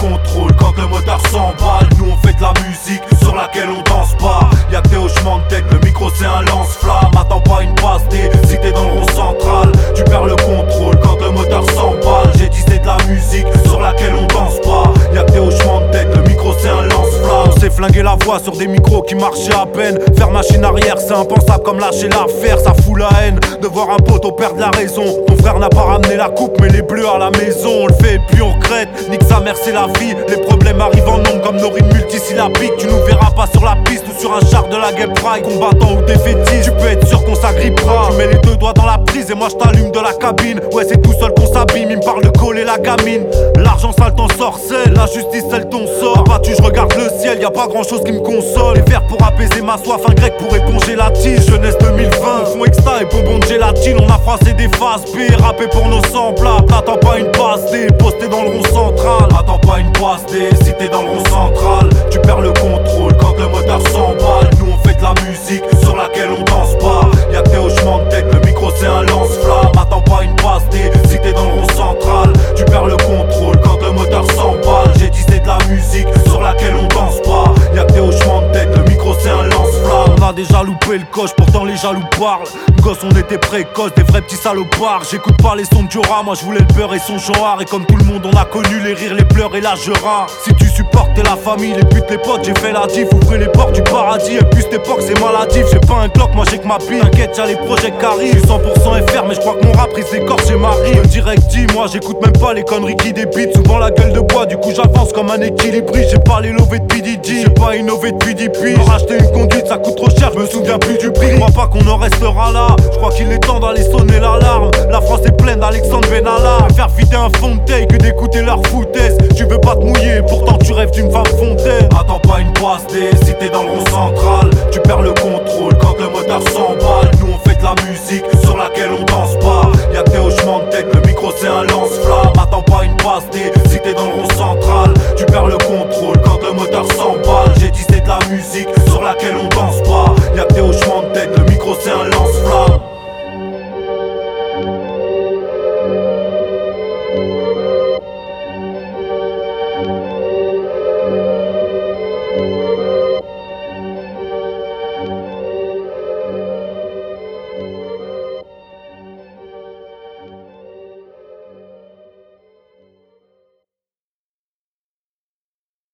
contrôle quand le moteur s'emballe. Nous on fait de la musique sur laquelle on danse pas. Y'a que des hochements de tête, le micro c'est un lance-flamme. Attends pas une passe D, si t'es dans le rond central. Tu perds le contrôle quand le moteur s'emballe. J'ai dit c'est de la musique sur laquelle on danse pas. Y'a que des hochements de tête, le micro c'est un lance-flamme. On s'est flingué la voix sur des micros qui marchaient à peine. Faire machine arrière c'est impensable comme lâcher l'affaire. Ça fout la haine de voir un poteau perdre la raison. Ton frère n'a pas ramené la coupe mais les bleus à la maison. On le fait et puis on regrette, nique sa mère c'est la vie. Les problèmes arrivent en nombre comme nos rimes multisyllabiques. Tu nous verras pas sur la piste ou sur un char de la Game Pride. Combattant ou défaitiste, tu peux être sûr qu'on s'agrippera. Tu mets les deux doigts dans la prise et moi je t'allume de la cabine. Ouais c'est tout seul qu'on s'abîme, il me parle de coller la gamine. L'argent sale t'en sorcelle, la justice elle t'en sort. Battu je regarde le ciel, y a pas grand chose qui me console. Les verres pour apaiser ma soif, un grec pour éponger la tige. Jeunesse 2020, fond extra et bonbon de gélatine. On a froissé des faces B, rappé pour nos semblables. T'attends pas une passe D, posté dans le rond central. Attends pas une passe D, si t'es dans le rond central. Tu perds le contrôle quand le moteur s'emballe. Nous on fait de la musique sur laquelle on danse pas. Y'a que des hochements de tête, le micro c'est un lance-flamme. Attends pas une passe D, si t'es dans le rond central. Tu perds le contrôle quand le moteur s'emballe. J'ai dit c'est de la musique sur laquelle on danse pas. Y'a que des hochements de tête, le micro c'est un lance-flamme. On a déjà loupé le coche, pourtant les jaloux parlent. Gosse on était précoces, des vrais petits salopards. J'écoute pas les sons de Diora, moi je voulais le beurre et son genre. Et comme tout le monde on a connu les rires, les pleurs et la jera. Si tu supportes la famille, les putes, les potes, j'ai fait la diff. Ouvrez les portes du paradis, et puis cette époque c'est maladif. J'ai pas un Glock, moi j'ai que ma bille. T'inquiète, y'a les projets qui arrivent. Je suis 100% FR mais je crois que mon rap risque d'écorcher Marie. Le direct dit, moi j'écoute même pas les conneries qui débitent. Souvent la gueule de bois, du coup j'avance comme un équilibriste. J'ai pas les lovés de PDD, j'ai pas innové depuis 10 piges. Pour acheter une conduite ça coûte trop cher, je me souviens plus du prix. Je crois pas qu'on en restera là, je crois qu'il est temps d'aller sonner l'alarme. La France est pleine d'Alexandre Benalla. Faire vider un fond de taille que d'écouter leur foutaise. Tu veux pas te mouiller, pourtant tu rêves d'une femme fontaine. Attends pas une passe D, si t'es dans le rond central. Tu perds le